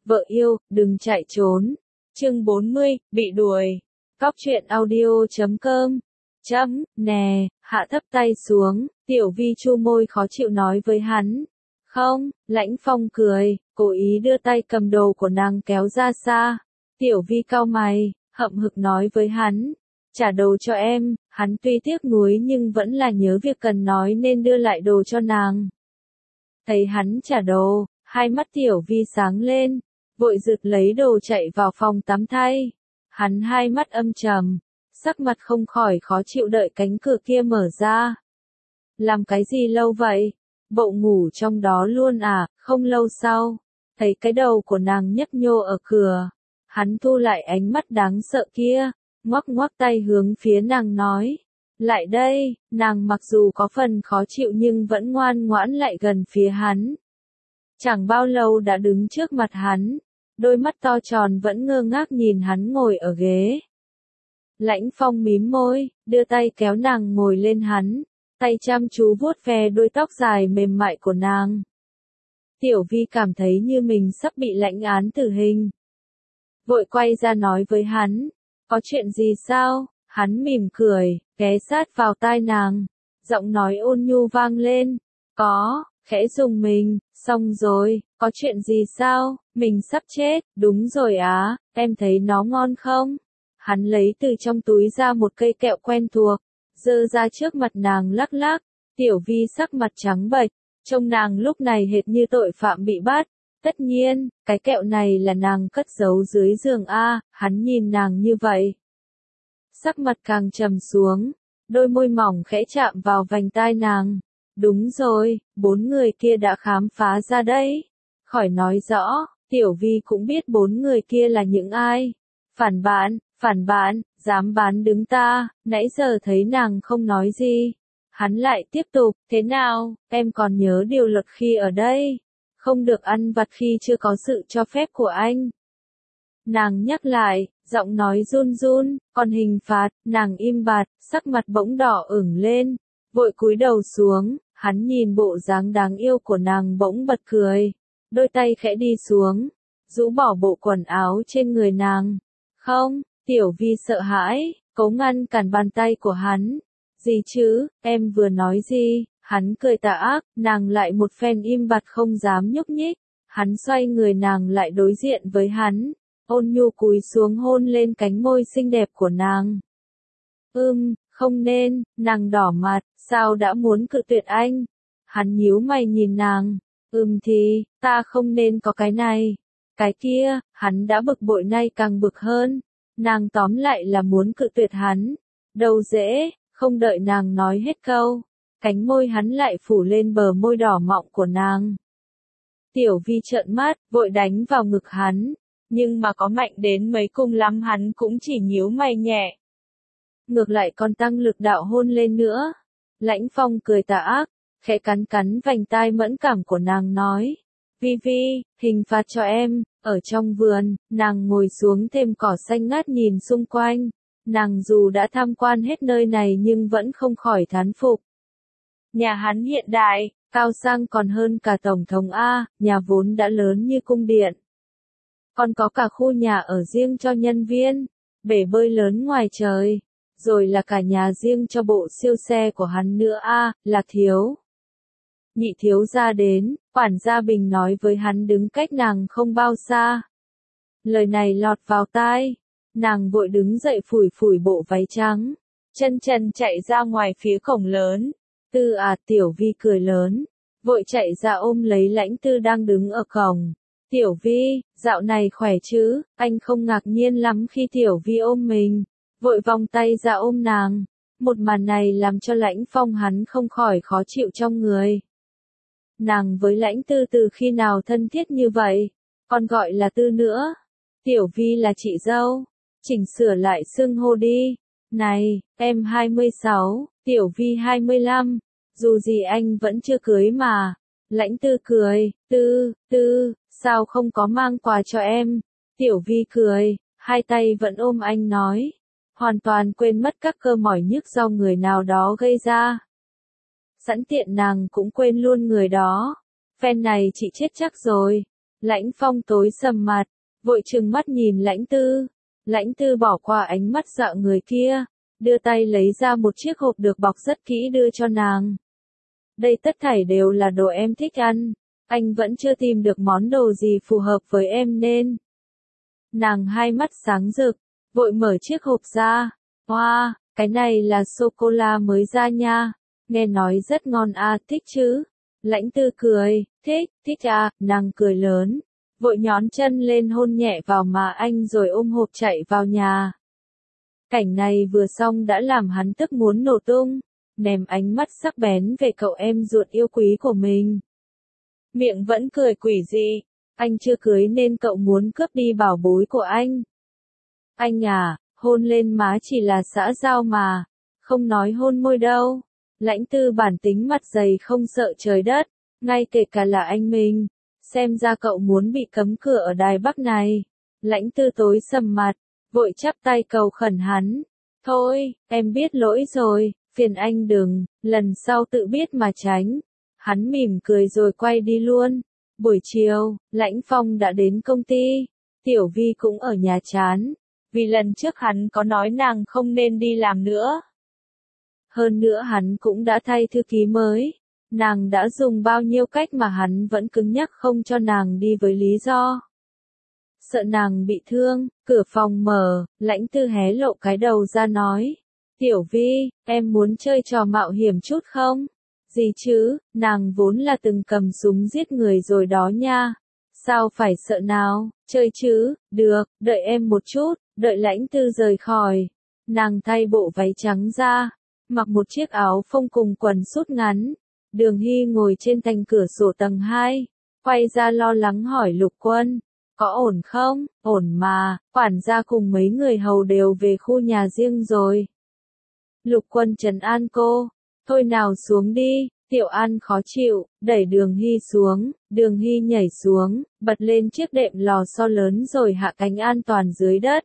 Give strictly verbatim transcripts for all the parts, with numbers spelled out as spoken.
vợ yêu, đừng chạy trốn. Chương bốn mươi, bị đuổi. Cóc truyện audio chấm com. Chấm, nè, hạ thấp tay xuống, Tiểu Vi chu môi khó chịu nói với hắn. Không, Lãnh Phong cười, cố ý đưa tay cầm đồ của nàng kéo ra xa. Tiểu Vi cau mày, hậm hực nói với hắn. Trả đồ cho em, hắn tuy tiếc nuối nhưng vẫn là nhớ việc cần nói nên đưa lại đồ cho nàng. Thấy hắn trả đồ, hai mắt Tiểu Vi sáng lên, vội giựt lấy đồ chạy vào phòng tắm thay. Hắn hai mắt âm trầm, sắc mặt không khỏi khó chịu đợi cánh cửa kia mở ra. Làm cái gì lâu vậy? Bộ ngủ trong đó luôn à? Không lâu sau, thấy cái đầu của nàng nhấp nhô ở cửa. Hắn thu lại ánh mắt đáng sợ kia, ngoắc ngoắc tay hướng phía nàng nói. Lại đây, nàng mặc dù có phần khó chịu nhưng vẫn ngoan ngoãn lại gần phía hắn. Chẳng bao lâu đã đứng trước mặt hắn, đôi mắt to tròn vẫn ngơ ngác nhìn hắn ngồi ở ghế. Lãnh Phong mím môi, đưa tay kéo nàng ngồi lên hắn, tay chăm chú vuốt ve đuôi tóc dài mềm mại của nàng. Tiểu Vi cảm thấy như mình sắp bị lãnh án tử hình. Vội quay ra nói với hắn, có chuyện gì sao? Hắn mỉm cười, ghé sát vào tai nàng, giọng nói ôn nhu vang lên. Có, khẽ dùng mình, xong rồi, có chuyện gì sao? Mình sắp chết, đúng rồi á, em thấy nó ngon không? Hắn lấy từ trong túi ra một cây kẹo quen thuộc, giơ ra trước mặt nàng lắc lắc. Tiểu Vi sắc mặt trắng bệch, trông nàng lúc này hệt như tội phạm bị bắt. Tất nhiên, cái kẹo này là nàng cất giấu dưới giường a. Hắn nhìn nàng như vậy, sắc mặt càng trầm xuống, đôi môi mỏng khẽ chạm vào vành tai nàng. Đúng rồi, bốn người kia đã khám phá ra đấy. Khỏi nói rõ, Tiểu Vi cũng biết bốn người kia là những ai. Phản bạn, phản bạn, dám bán đứng ta, nãy giờ thấy nàng không nói gì. Hắn lại tiếp tục, thế nào, em còn nhớ điều luật khi ở đây. Không được ăn vặt khi chưa có sự cho phép của anh. Nàng nhắc lại, giọng nói run run, còn hình phạt, nàng im bặt, sắc mặt bỗng đỏ ửng lên, vội cúi đầu xuống, hắn nhìn bộ dáng đáng yêu của nàng bỗng bật cười, đôi tay khẽ đi xuống, rũ bỏ bộ quần áo trên người nàng. Không, Tiểu Vi sợ hãi, cố ngăn cản bàn tay của hắn. Gì chứ, em vừa nói gì? Hắn cười tà ác, nàng lại một phen im bặt không dám nhúc nhích. Hắn xoay người nàng lại đối diện với hắn, ôn nhu cúi xuống hôn lên cánh môi xinh đẹp của nàng. Ưm, không nên, nàng đỏ mặt, sao đã muốn cự tuyệt anh? Hắn nhíu mày nhìn nàng, ừm thì, ta không nên có cái này. Cái kia, hắn đã bực bội nay càng bực hơn. Nàng tóm lại là muốn cự tuyệt hắn. Đâu dễ, không đợi nàng nói hết câu. Cánh môi hắn lại phủ lên bờ môi đỏ mọng của nàng. Tiểu Vi trợn mắt, vội đánh vào ngực hắn. Nhưng mà có mạnh đến mấy cùng lắm hắn cũng chỉ nhíu mày nhẹ. Ngược lại còn tăng lực đạo hôn lên nữa. Lãnh Phong cười tà ác, khẽ cắn cắn vành tai mẫn cảm của nàng nói. Vi Vi, hình phạt cho em. Ở trong vườn, nàng ngồi xuống thềm cỏ xanh ngát nhìn xung quanh. Nàng dù đã tham quan hết nơi này nhưng vẫn không khỏi thán phục. Nhà hắn hiện đại, cao sang còn hơn cả Tổng thống A, nhà vốn đã lớn như cung điện. Còn có cả khu nhà ở riêng cho nhân viên, bể bơi lớn ngoài trời, rồi là cả nhà riêng cho bộ siêu xe của hắn nữa A, là thiếu. Nhị thiếu gia đến, quản gia Bình nói với hắn đứng cách nàng không bao xa. Lời này lọt vào tai, nàng vội đứng dậy phủi phủi bộ váy trắng, chân trần chạy ra ngoài phía cổng lớn. Tư à, Tiểu Vi cười lớn, vội chạy ra ôm lấy Lãnh Tư đang đứng ở cổng. Tiểu Vi, dạo này khỏe chứ? Anh không ngạc nhiên lắm khi Tiểu Vi ôm mình, vội vòng tay ra ôm nàng. Một màn này làm cho Lãnh Phong hắn không khỏi khó chịu trong người. Nàng với Lãnh Tư từ khi nào thân thiết như vậy, còn gọi là Tư nữa. Tiểu Vi là chị dâu, chỉnh sửa lại xưng hô đi. Này, em hai mươi sáu, Tiểu Vi hai mươi lăm, dù gì anh vẫn chưa cưới mà. Lãnh Tư cười, Tư, Tư, sao không có mang quà cho em? Tiểu Vi cười, hai tay vẫn ôm anh nói, hoàn toàn quên mất các cơ mỏi nhức do người nào đó gây ra. Sẵn tiện nàng cũng quên luôn người đó. Phen này chị chết chắc rồi. Lãnh Phong tối sầm mặt, vội trừng mắt nhìn Lãnh Tư. Lãnh Tư bỏ qua ánh mắt dọa người kia, đưa tay lấy ra một chiếc hộp được bọc rất kỹ đưa cho nàng. Đây tất thảy đều là đồ em thích ăn, anh vẫn chưa tìm được món đồ gì phù hợp với em nên. Nàng hai mắt sáng rực, vội mở chiếc hộp ra. Wow, cái này là sô-cô-la mới ra nha, nghe nói rất ngon à, thích chứ? Lãnh Tư cười, thích, thích à, nàng cười lớn, vội nhón chân lên hôn nhẹ vào má anh rồi ôm hộp chạy vào nhà. Cảnh này vừa xong đã làm hắn tức muốn nổ tung, ném ánh mắt sắc bén về cậu em ruột yêu quý của mình. Miệng vẫn cười quỷ dị, anh chưa cưới nên cậu muốn cướp đi bảo bối của anh. Anh à, hôn lên má chỉ là xã giao mà, không nói hôn môi đâu. Lãnh Tư bản tính mặt dày không sợ trời đất, ngay kể cả là anh mình. Xem ra cậu muốn bị cấm cửa ở Đài Bắc này. Lãnh Tư tối sầm mặt, vội chắp tay cầu khẩn hắn. Thôi, em biết lỗi rồi, phiền anh đừng, lần sau tự biết mà tránh. Hắn mỉm cười rồi quay đi luôn. Buổi chiều, Lãnh Phong đã đến công ty. Tiểu Vi cũng ở nhà chán, vì lần trước hắn có nói nàng không nên đi làm nữa. Hơn nữa hắn cũng đã thay thư ký mới. Nàng đã dùng bao nhiêu cách mà hắn vẫn cứng nhắc không cho nàng đi với lý do. Sợ nàng bị thương, cửa phòng mở, Lãnh Tư hé lộ cái đầu ra nói. Tiểu Vi, em muốn chơi trò mạo hiểm chút không? Gì chứ, nàng vốn là từng cầm súng giết người rồi đó nha. Sao phải sợ nào, chơi chứ, được, đợi em một chút, đợi Lãnh Tư rời khỏi. Nàng thay bộ váy trắng ra, mặc một chiếc áo phông cùng quần sút ngắn. Đường Hy ngồi trên thành cửa sổ tầng hai, quay ra lo lắng hỏi Lục Quân, có ổn không? Ổn mà, quản gia cùng mấy người hầu đều về khu nhà riêng rồi. Lục Quân trấn an cô, thôi nào xuống đi. Tiểu An khó chịu, đẩy Đường Hy xuống, Đường Hy nhảy xuống, bật lên chiếc đệm lò xo lớn rồi hạ cánh an toàn dưới đất.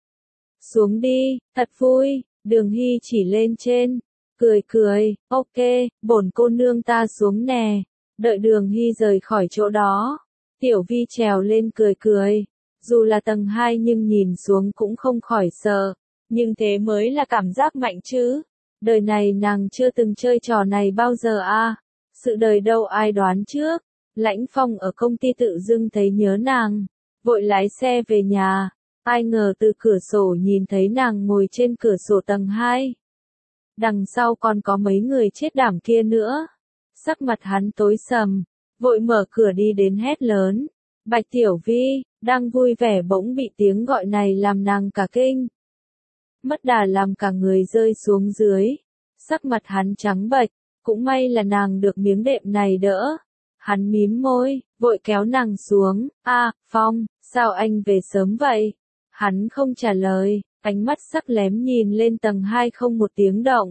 Xuống đi, thật vui, Đường Hy chỉ lên trên. Cười cười, ok, bổn cô nương ta xuống nè. Đợi Đường Hy rời khỏi chỗ đó. Tiểu Vi trèo lên cười cười. Dù là tầng hai nhưng nhìn xuống cũng không khỏi sợ. Nhưng thế mới là cảm giác mạnh chứ. Đời này nàng chưa từng chơi trò này bao giờ à. Sự đời đâu ai đoán trước. Lãnh Phong ở công ty tự dưng thấy nhớ nàng. Vội lái xe về nhà. Ai ngờ từ cửa sổ nhìn thấy nàng ngồi trên cửa sổ tầng hai. Đằng sau còn có mấy người chết đảm kia nữa. Sắc mặt hắn tối sầm, vội mở cửa đi đến hét lớn. Bạch Tiểu Vi, đang vui vẻ bỗng bị tiếng gọi này làm nàng cả kinh. Mất đà làm cả người rơi xuống dưới. Sắc mặt hắn trắng bệch, cũng may là nàng được miếng đệm này đỡ. Hắn mím môi, vội kéo nàng xuống. A, Phong, sao anh về sớm vậy? Hắn không trả lời. Ánh mắt sắc lém nhìn lên tầng hai không một tiếng động.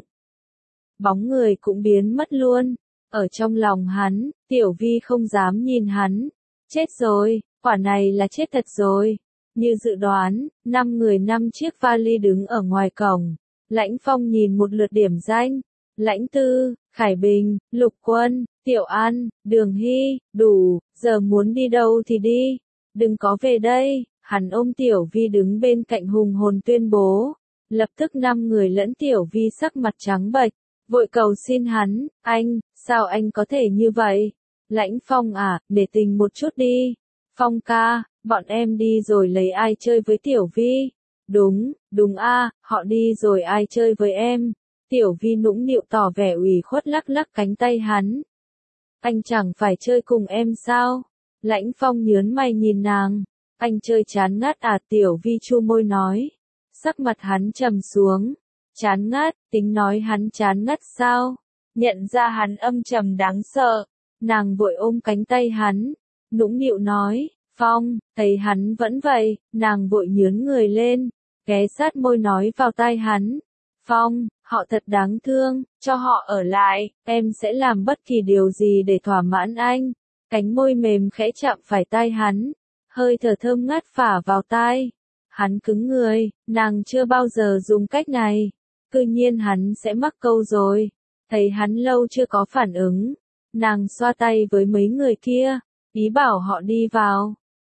Bóng người cũng biến mất luôn. Ở trong lòng hắn, Tiểu Vi không dám nhìn hắn. Chết rồi, quả này là chết thật rồi. Như dự đoán, năm người năm chiếc vali đứng ở ngoài cổng. Lãnh Phong nhìn một lượt điểm danh. Lãnh Tư, Khải Bình, Lục Quân, Tiểu An, Đường Hy, đủ, giờ muốn đi đâu thì đi. Đừng có về đây. Hắn ôm Tiểu Vi đứng bên cạnh hùng hồn tuyên bố. Lập tức năm người lẫn Tiểu Vi sắc mặt trắng bệch, vội cầu xin hắn, anh, sao anh có thể như vậy? Lãnh Phong à, để tình một chút đi. Phong ca, bọn em đi rồi lấy ai chơi với Tiểu Vi? Đúng, đúng a, họ đi rồi ai chơi với em? Tiểu Vi nũng nịu tỏ vẻ ủy khuất lắc lắc cánh tay hắn. Anh chẳng phải chơi cùng em sao? Lãnh Phong nhớn mày nhìn nàng. Anh chơi chán ngắt à, Tiểu Vi chu môi nói. Sắc mặt hắn trầm xuống. Chán ngắt, tính nói hắn chán ngắt sao? Nhận ra hắn âm trầm đáng sợ. Nàng vội ôm cánh tay hắn. Nũng nịu nói, Phong, thấy hắn vẫn vậy, nàng vội nhướn người lên. Ghé sát môi nói vào tai hắn. Phong, họ thật đáng thương, cho họ ở lại, em sẽ làm bất kỳ điều gì để thỏa mãn anh. Cánh môi mềm khẽ chạm phải tai hắn. Hơi thở thơm ngát phả vào tai. Hắn cứng người, nàng chưa bao giờ dùng cách này. Cứ nhiên hắn sẽ mắc câu rồi. Thấy hắn lâu chưa có phản ứng. Nàng xoa tay với mấy người kia, ý bảo họ đi vào.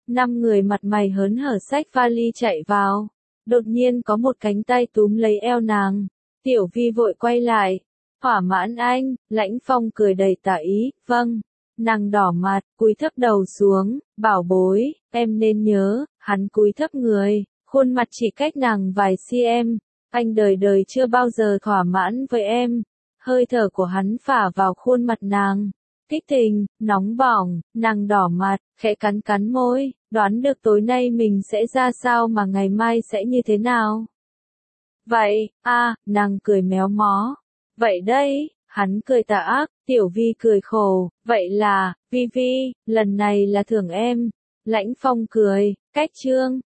Năm người mặt mày hớn hở xách vali chạy vào. Đột nhiên có một cánh tay túm lấy eo nàng. Tiểu Vi vội quay lại. Thỏa mãn anh, Lãnh Phong cười đầy tà ý, vâng. Nàng đỏ mặt, cúi thấp đầu xuống, bảo bối, em nên nhớ, hắn cúi thấp người, khuôn mặt chỉ cách nàng vài cm. Anh đời đời chưa bao giờ thỏa mãn với em. Hơi thở của hắn phả vào khuôn mặt nàng. Kích tình, nóng bỏng, nàng đỏ mặt, khẽ cắn cắn môi, đoán được tối nay mình sẽ ra sao mà ngày mai sẽ như thế nào. Vậy, a, nàng cười méo mó. Vậy đây, hắn cười tà ác, Tiểu Vi cười khổ, vậy là, Vi Vi, lần này là thưởng em. Lãnh Phong cười, cách chương.